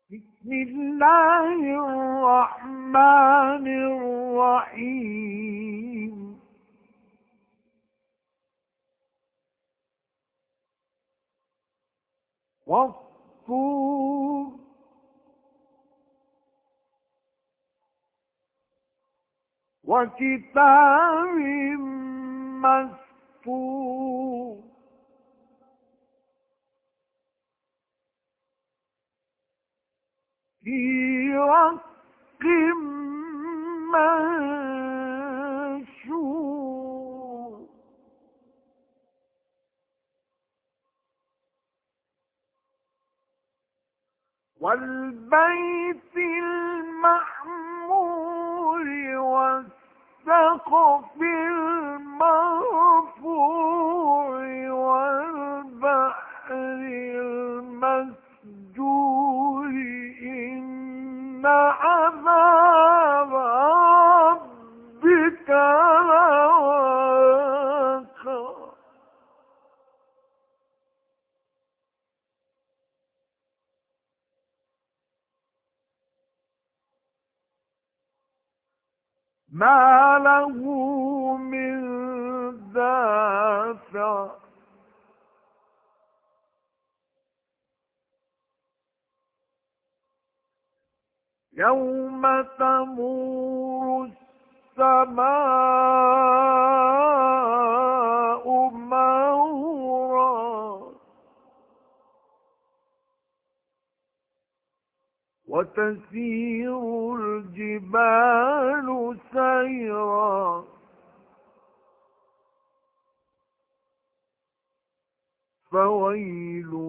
بسم الله الرحمن الرحيم والطور وكتاب مسطور في رق منشور والبيت المعمور والسقف المرفوع والبحر المسجور إن عذاب ربك لواقع ما له من دافع يوم تمور السماء مورا وتسير الجبال سيرا فويل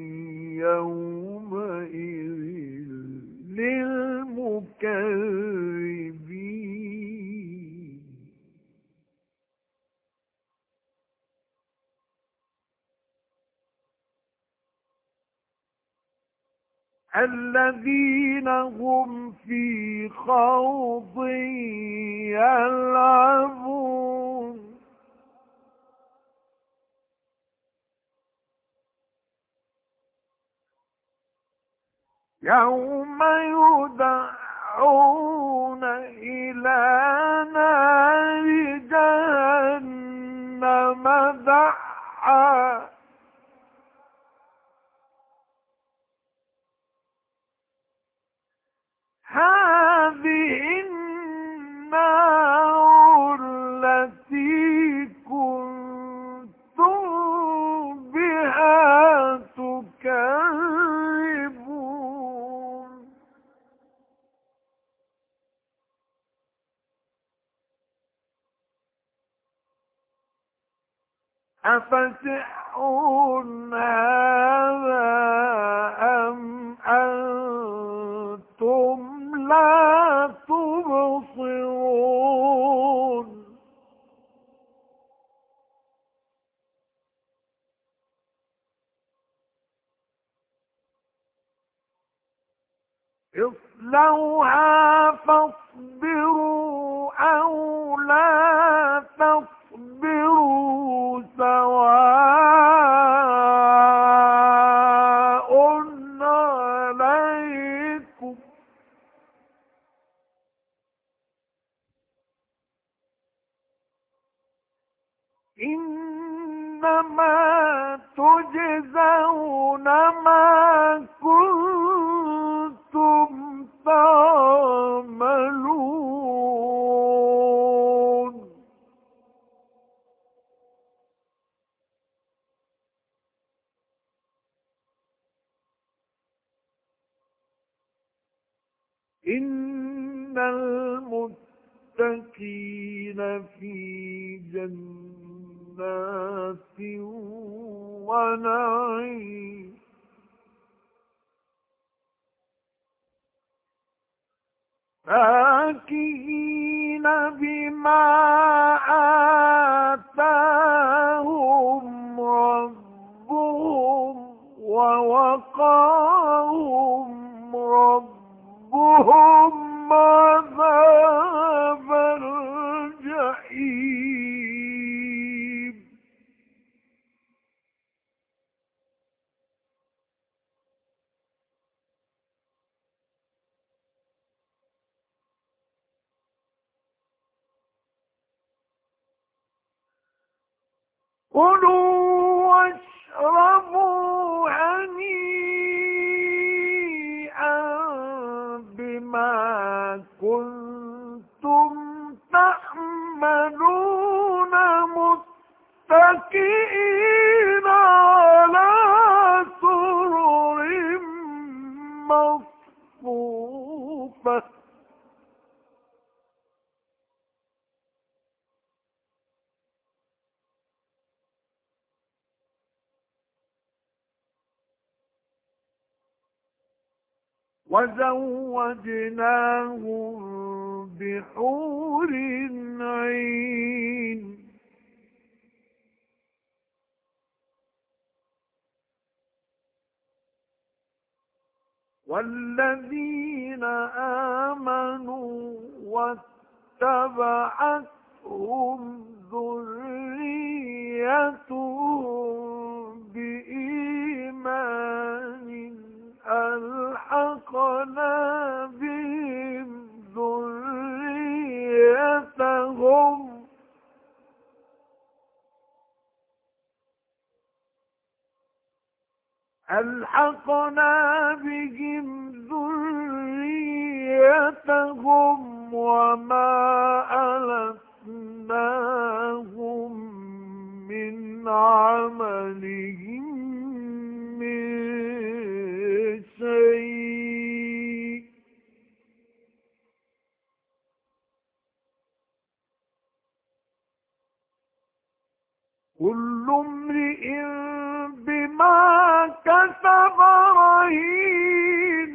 يومئذ للمكذبين الذين هم في خوض يلعبون يوم يدعون إلى نار جهنم دعا هذه النار التي كنتم بها تكذبون أفسحر هذا أم أنتم لا تبصرون اصلوها فاصبروا أو لا تصبروا سواء عليكم إنما تجزون ما كنتم تعملون إن المتقين في جنات ونعيم فاكهين بما آتاهم ربهم ووقاهم ربهم عذاب الجحيم كلوا واشربوا هنيئا بما كنتم تعملون متكئين على سرر مصفوفة وزوجناهم بحور عين والذين آمنوا واتبعتهم ذريتهم بإيمان ألحقنا بهم ذريتهم وما ألتناهم من عملهم من شيء كل امرئ بما كسب رهين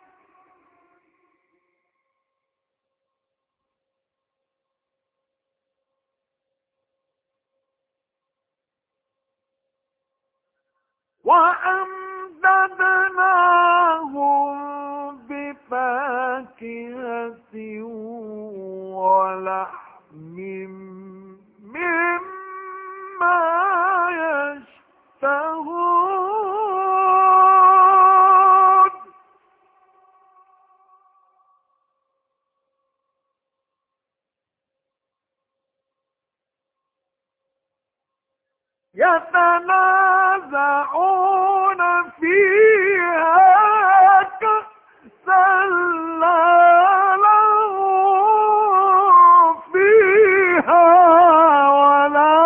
وأمددناهم بفاكهة ولحم مما يشتهون يتنازعون فيها كأسا لا لغو فيها ولا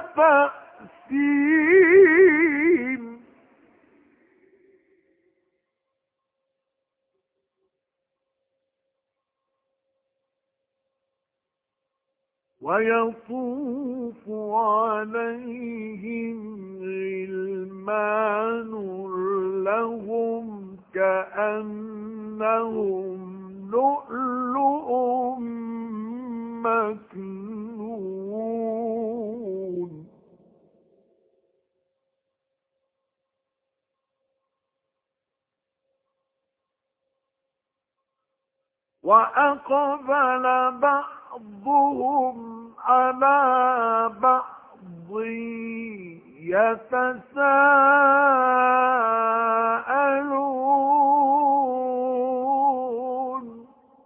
تأثيم ويطوف عليهم غلمان لهم كأنهم لؤلؤ مكنون وأقبل بعضهم على بعض يتساءلون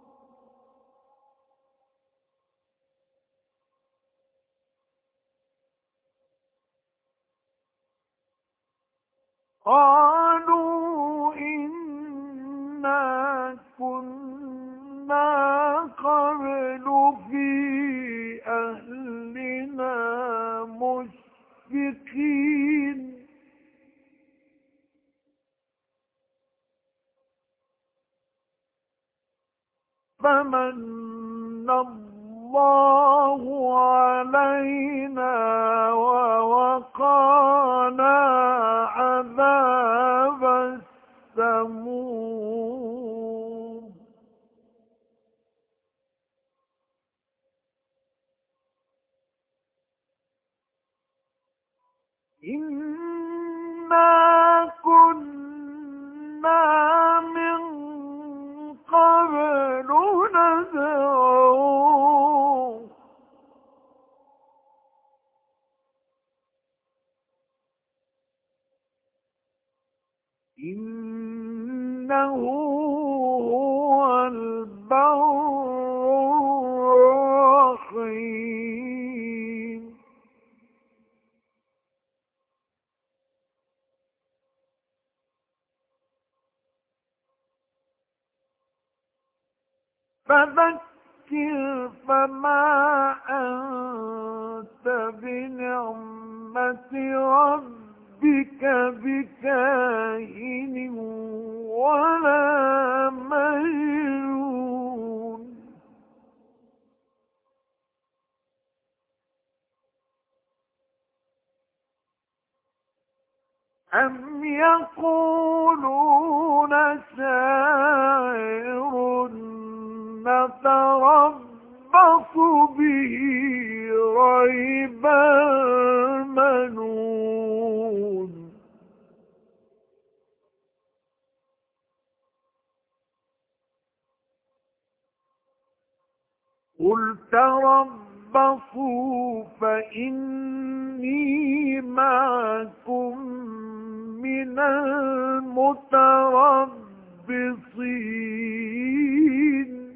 قالوا إنا كنا قبل في أهلنا مشفقين فمن الله علينا ووقانا عذاب السموم إنا كنا من قبل ندعوه إنه هو البر الرحيم فذكر فما أنت بنعمة ربك بكاهن ولا مجنون أم يقولون شاعر نتربص به ريب المنون قل تربصوا فإني معكم من المتربصين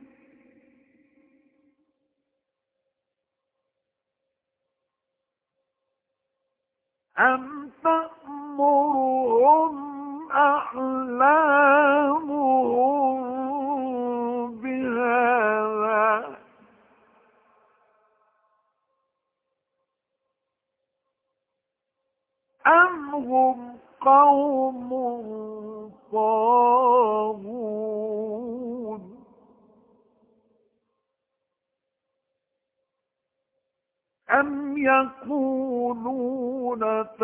أم تأمرهم أحلامهم بهذا أم هم قوم طاغون أم يقولون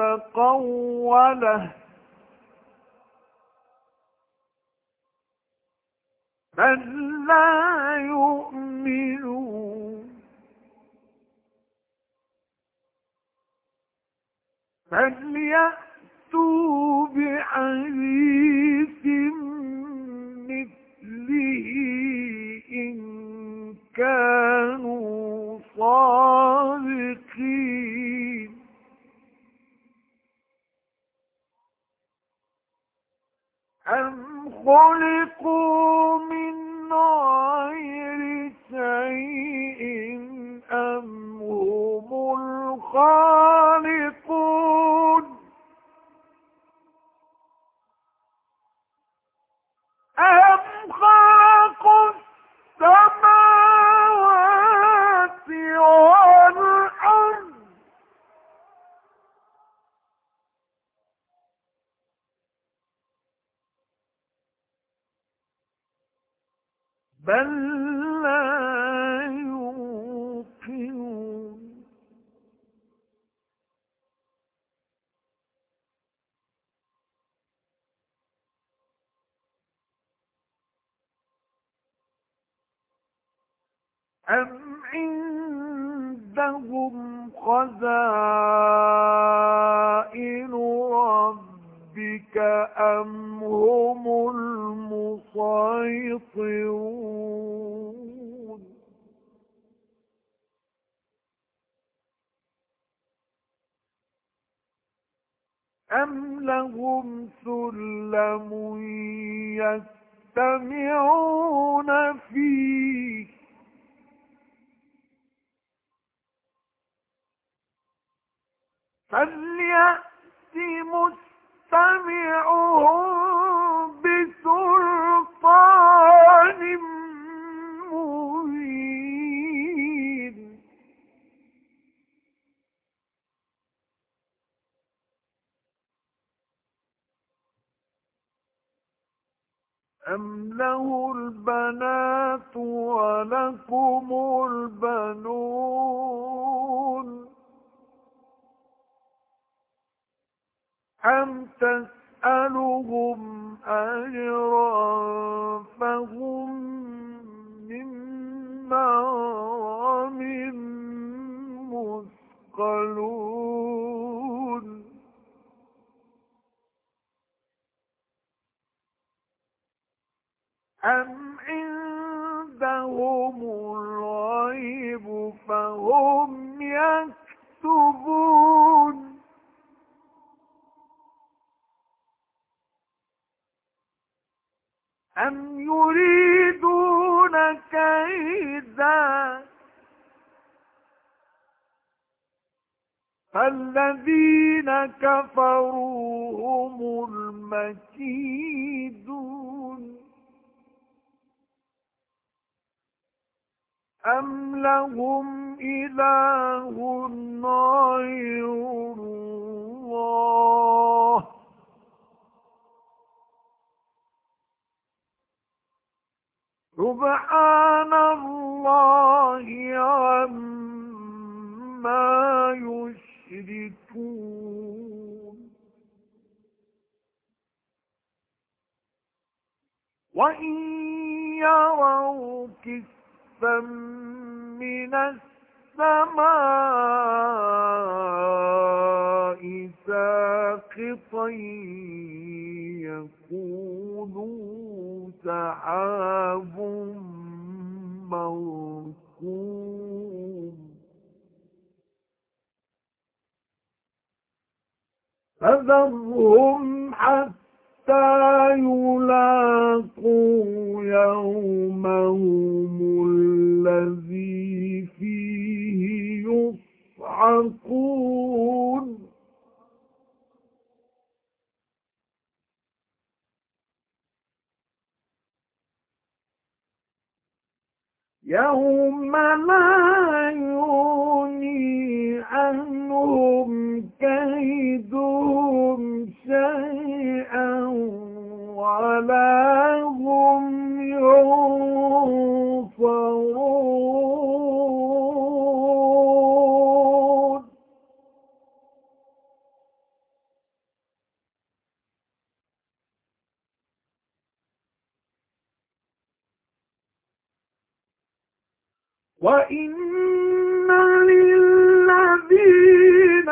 تقوله بل لا يؤمنون فليأتوا بحديث مثله إن كانوا صادقين أم خلقوا من غير شيء أم هم الخالقون أم خلقوا السماوات والأرض بل لا يوقنون أم عندهم خزائن ربك أم هم المسيطرون أم لهم سلم يستمعون فيه فليأت مستمعهم بسلطان مبين أم له البنات ولكم البنون أم تسألهم أجرا فهم من مغرم مثقلون أم عندهم الغيب فهم يكتبون أم يريدون كيدا فالذين كفروا هم المكيدون أم لهم إله غير الله سبحان الله عما يشركون وإن يروا كسفا من السماء ساقطا يقولوا سحاب مركوم فذرهم حتى يلاقوا يومهم الذي فيه يصعقون يوم لا يغني عنهم كيدهم شيئا ولا هم ينصرون وإن للذين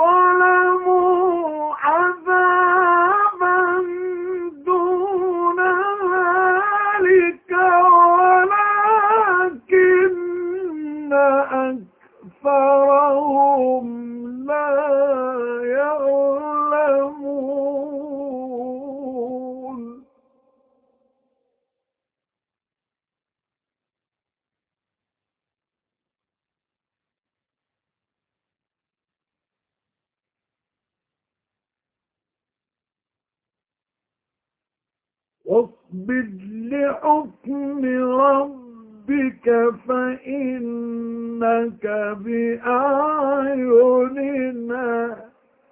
ظلموا عذابا دون ذلك ولكن أكثرهم لا يعلمون واصبر لحكم ربك فإنك بأعيننا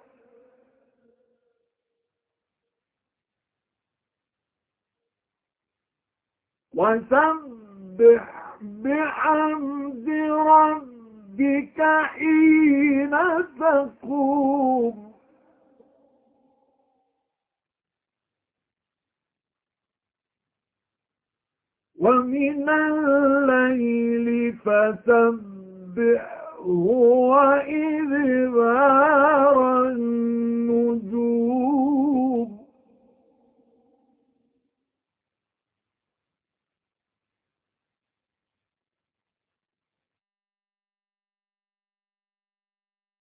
وسبح بحمد ربك حين تقوم ومن الليل فسبحه وإدبار